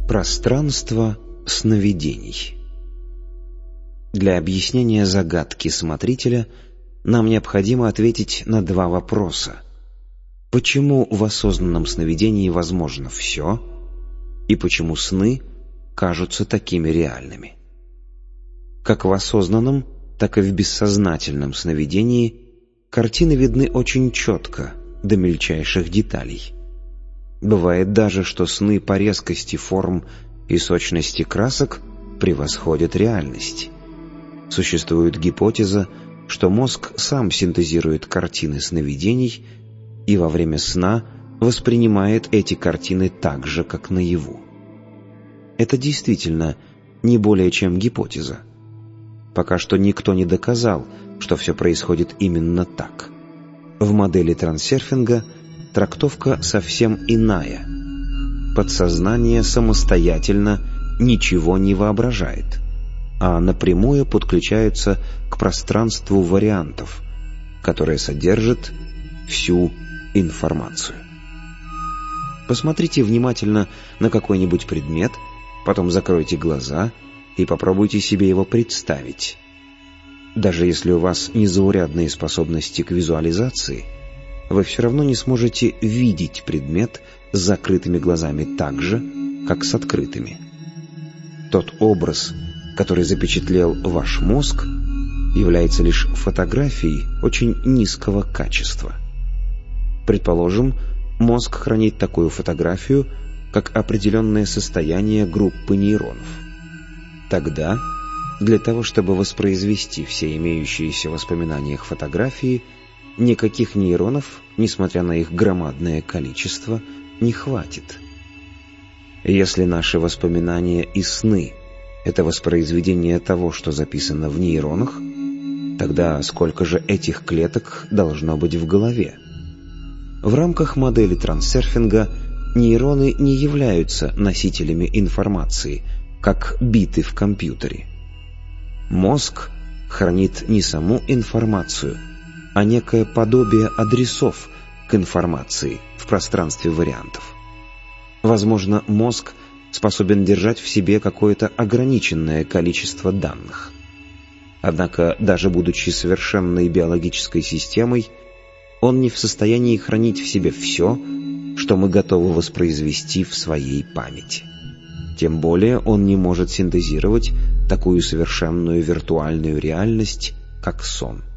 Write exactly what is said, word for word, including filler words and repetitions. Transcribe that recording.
Пространство сновидений. Для объяснения загадки смотрителя нам необходимо ответить на два вопроса. Почему в осознанном сновидении возможно все, и почему сны кажутся такими реальными? Как в осознанном, так и в бессознательном сновидении картины видны очень четко, до мельчайших деталей. Бывает даже, что сны по резкости форм и сочности красок превосходят реальность. Существует гипотеза, что мозг сам синтезирует картины сновидений и во время сна воспринимает эти картины так же, как наяву. Это действительно не более чем гипотеза. Пока что никто не доказал, что все происходит именно так. В модели трансерфинга трактовка совсем иная. Подсознание самостоятельно ничего не воображает, а напрямую подключается к пространству вариантов, которое содержит всю информацию. Посмотрите внимательно на какой-нибудь предмет, потом закройте глаза и попробуйте себе его представить. Даже если у вас незаурядные способности к визуализации, вы все равно не сможете видеть предмет с закрытыми глазами так же, как с открытыми. Тот образ, который запечатлел ваш мозг, является лишь фотографией очень низкого качества. Предположим, мозг хранит такую фотографию, как определенное состояние группы нейронов. Тогда, для того, чтобы воспроизвести все имеющиеся воспоминания их фотографии, никаких нейронов, несмотря на их громадное количество, не хватит. Если наши воспоминания и сны — это воспроизведение того, что записано в нейронах, тогда сколько же этих клеток должно быть в голове? В рамках модели трансерфинга нейроны не являются носителями информации, как биты в компьютере. Мозг хранит не саму информацию, а некое подобие адресов к информации в пространстве вариантов. Возможно, мозг способен держать в себе какое-то ограниченное количество данных. Однако, даже будучи совершенной биологической системой, он не в состоянии хранить в себе все, что мы готовы воспроизвести в своей памяти. Тем более он не может синтезировать такую совершенную виртуальную реальность, как сон.